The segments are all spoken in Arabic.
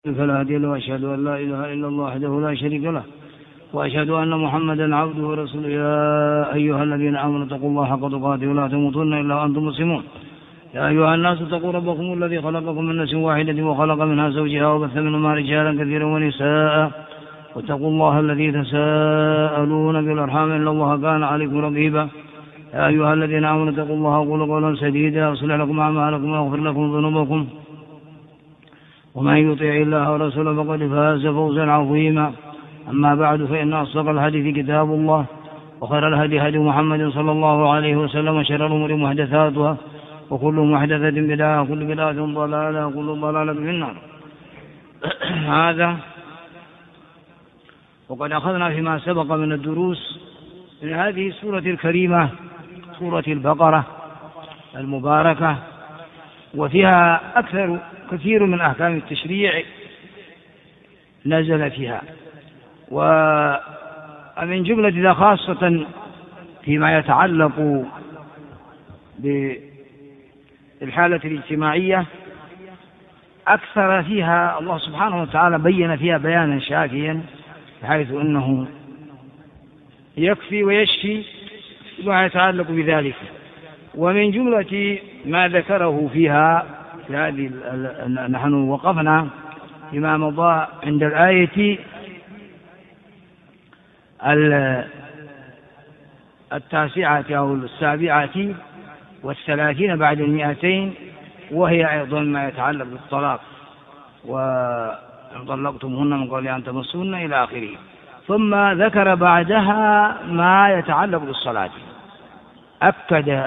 فلا هادي له، وأشهد أن لا إله إلا الله وحده لا شريك له، وأشهد أن محمدا عبده ورسوله. يا أيها الذين آمنوا اتقوا الله حق تقاته ولا تموتن إلا وأنتم مسلمون. يا أيها الناس اتقوا ربكم الذي خلقكم من نفس واحدة وخلق منها زوجها وبث منهما رجالا كثيرا ونساء، واتقوا الله الذي تساءلون بالأرحام إن الله كان عليكم رقيبا. يا أيها الذين آمنوا اتقوا الله وقولوا قولا سديدا يصلح لكم أعمالكم ويغفر لكم ذنوبكم، ومن يطع الله ورسوله فقد فاز فوزا عظيما. أما بعد، فإن أصدق الحديث كتاب الله، وخير الهدي هدي محمد صلى الله عليه وسلم، وشر الأمور محدثاتها، وكل محدثة بدعة، وكل بدعة ضلالة، وكل ضلالة في النار. هذا وقد أخذنا فيما سبق من الدروس من هذه السورة الكريمة، سورة البقرة المباركة، وفيها كثير من أحكام التشريع نزل فيها، ومن جملة ذا خاصة فيما يتعلق بالحالة الاجتماعية، أكثر فيها الله سبحانه وتعالى بين فيها بيانا شافيا، بحيث أنه يكفي ويشفي ما يتعلق بذلك. ومن جملة ما ذكره فيها في هذه نحن وقفنا فيما مضى عند الآية 9 أو 37 بعد 200، وهي أيضا ما يتعلق بالطلاق، وإن طلقتموهن من قبل أن تمسوهن إلى آخره. ثم ذكر بعدها ما يتعلق بالصلاة، أكد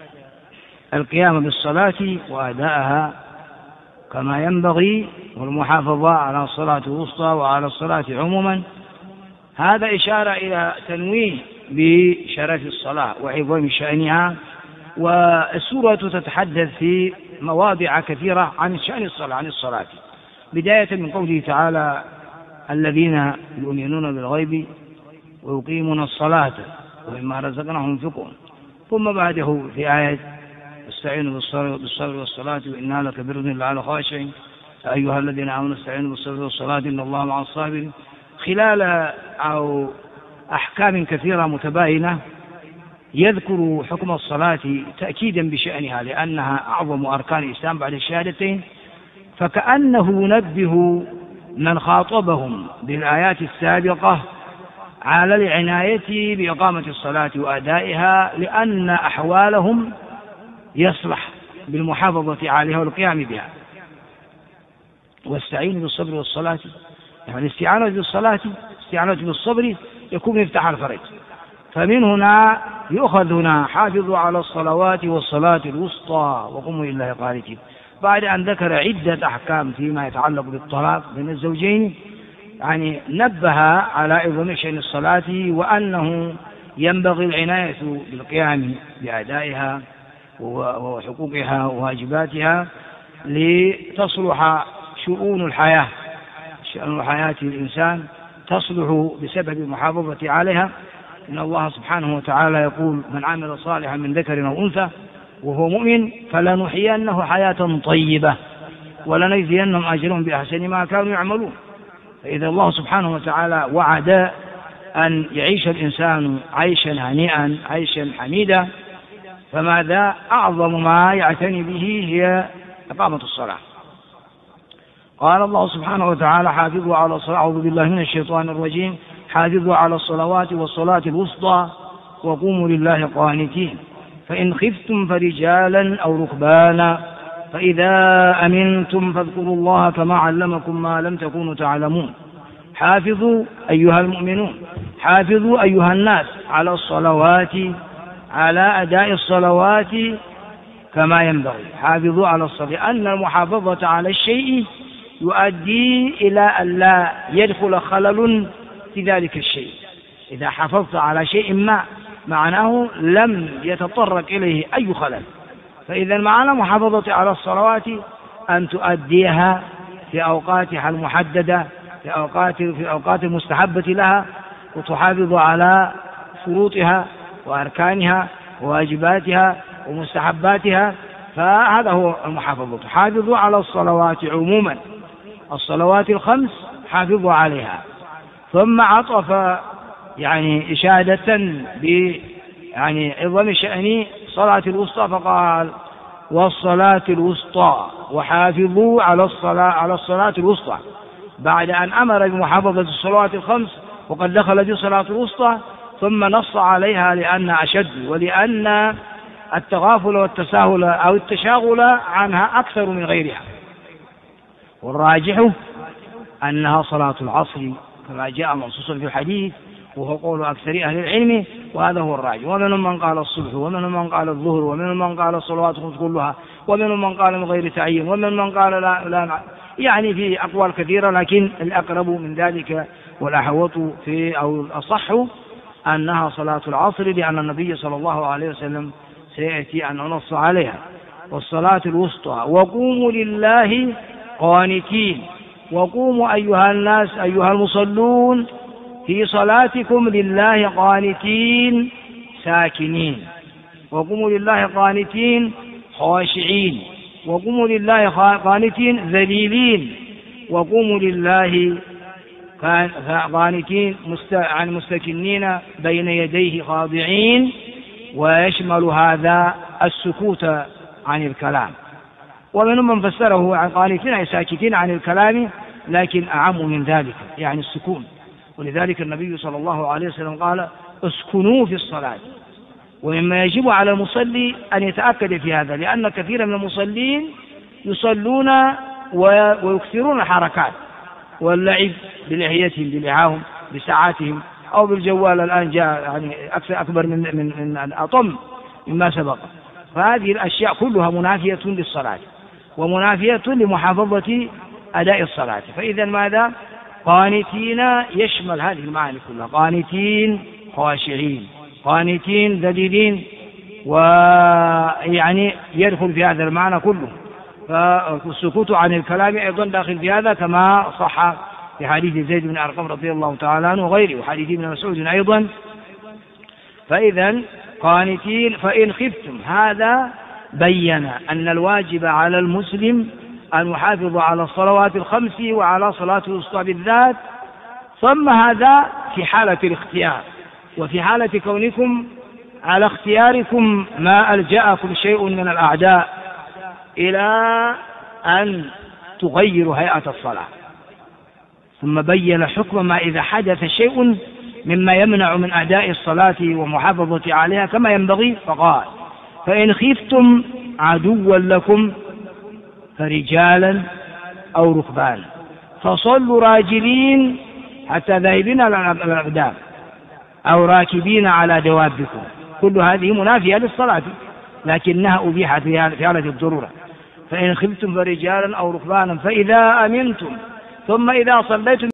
القيام بالصلاة وأداءها كما ينبغي، والمحافظة على الصلاة الوسطى وعلى الصلاة عموما. هذا إشارة إلى تنويه بشرف الصلاة وعظم شأنها، والسورة تتحدث في مواضع كثيرة عن شأن الصلاة، عن الصلاة، بداية من قوله تعالى: الذين يؤمنون بالغيب ويقيمون الصلاة ومما رزقناهم ينفقون. ثم بعده في آية: استعينوا بالصبر والصلاة وإنها لكبيرة إلا على الخاشعين. أيها الذين آمنوا استعينوا بالصبر والصلاة إن الله مع الصابرين. خلال أو أحكام كثيرة متباينة يذكر حكم الصلاة تأكيدا بشأنها، لأنها أعظم أركان الإسلام بعد الشهادتين، فكأنه ينبه من خاطبهم بالآيات السابقة على العناية بإقامة الصلاة وأدائها، لأن أحوالهم يصلح بالمحافظة عليها والقيام بها. واستعينوا بالصبر والصلاة، يعني الاستعانة بالصلاة، استعانة بالصبر يكون مفتاح الفرج. فمن هنا يؤخذ هنا: حافظوا على الصلوات والصلاة الوسطى وقوموا لله قانتين. بعد أن ذكر عدة أحكام فيما يتعلق بالطلاق بين الزوجين، يعني نبه على عظم شأن الصلاة، وأنه ينبغي العناية بالقيام بأدائها وحقوقها وواجباتها لتصلح شؤون الحياة، شأن حياة الإنسان تصلح بسبب المحافظة عليها. إن الله سبحانه وتعالى يقول: من عمل صالحا من ذكر أو أنثى وهو مؤمن فلنحيينه حياة طيبة ولنجزينهم أجرهم بأحسن ما كانوا يعملون. فإذا الله سبحانه وتعالى وعد أن يعيش الإنسان عيشا هنيئا، عيشا حميدا، فماذا أعظم ما يعتني به هي إقامة الصلاة. قال الله سبحانه وتعالى: حافظوا على الصلاة، أعوذ بالله من الشيطان الرجيم، حافظوا على الصلوات والصلاة الوسطى وقوموا لله قانتين، فإن خفتم فرجالا أو ركبانا فإذا أمنتم فاذكروا الله كما علمكم ما لم تكونوا تعلمون. حافظوا أيها المؤمنون، حافظوا أيها الناس على الصلوات، على أداء الصلوات كما ينبغي. حافظوا على الصلاة، لأن المحافظة على الشيء يؤدي إلى أن لا يدخل خلل في ذلك الشيء. إذا حافظت على شيء ما معناه لم يتطرق إليه أي خلل. فإذا معنى محافظة على الصلوات أن تؤديها في أوقاتها المحددة، في أوقات المستحبة لها، وتحافظ على شروطها وأركانها وواجباتها ومستحباتها. فهذا هو المحافظة. حافظوا على الصلوات عموما، الصلوات الخمس حافظوا عليها. ثم عطف إشادة عظم شأن صلاة الوسطى فقال والصلاة الوسطى وحافظوا على الصلاة الوسطى، بعد أن أمر بمحافظة الصلوات الخمس وقد دخل في صلاة الوسطى، ثم نص عليها لأن أشد، ولأن التغافل والتساهل أو التشاغل عنها أكثر من غيرها. والراجح أنها صلاة العصر كما جاء منصوصا في الحديث، وهو قول أكثر أهل العلم، وهذا هو الراجح. ومنهم من قال الصبح، ومنهم من قال الظهر، ومنهم من قال الصلوات الخمس كلها، ومنهم من قال من غير تعيين، ومنهم من قال لا في أقوال كثيرة، لكن الأقرب من ذلك والأحوط أو الأصح أنها صلاة العصر، لأن النبي صلى الله عليه وسلم سيأتي أن نص عليها. والصلاة الوسطى وقوموا لله قانتين، وقوموا أيها الناس أيها المصلون في صلاتكم لله قانتين ساكنين، وقوموا لله قانتين خاشعين، وقوموا لله قانتين ذليلين، وقوموا لله قانتين مستكنين بين يديه خاضعين. ويشمل هذا السكوت عن الكلام. ومنهم من فسره عن قانتين أي ساكتين عن الكلام، لكن أعم من ذلك السكون. ولذلك النبي صلى الله عليه وسلم قال اسكنوا في الصلاة. ومما يجب على المصلي أن يتأكد في هذا، لأن كثير من المصلين يصلون ويكثرون الحركات واللعب بلحيتهم بلعاهم بساعاتهم أو بالجوال. الآن جاء أكبر من أطم مما سبق. فهذه الأشياء كلها منافية للصلاة ومنافية لمحافظة أداء الصلاة. فإذا ماذا؟ قانتين يشمل هذه المعاني كلها، قانتين خاشعين، قانتين ذليلين، يدخل في هذا المعنى كله. فالسكوت عن الكلام أيضا داخل في هذا، كما صح في حديث زيد بن أرقم رضي الله تعالى عنه وغيره، وحديث ابن مسعود أيضا. فإذا قانتين. فإن خفتم، هذا بين أن الواجب على المسلم أن يحافظ على الصلوات الخمس وعلى صلاة الوسطى بالذات. ثم هذا في حالة الاختيار، وفي حالة كونكم على اختياركم ما ألجأكم شيء من الأعداء إلى أن تغيروا هيئة الصلاة. ثم بين حكم ما إذا حدث شيء مما يمنع من أداء الصلاة ومحافظة عليها كما ينبغي، فقال فإن خفتم عدوا لكم فرجالا أو ركبان فصلوا راجلين حتى ذاهبين على الأقدام أو راكبين على دوابكم. كل هذه منافية للصلاة، لكنها أبيحت في حالة الضرورة. فإن خفتم فرجالا أو ركبانا فإذا أمنتم، ثم إذا صليتم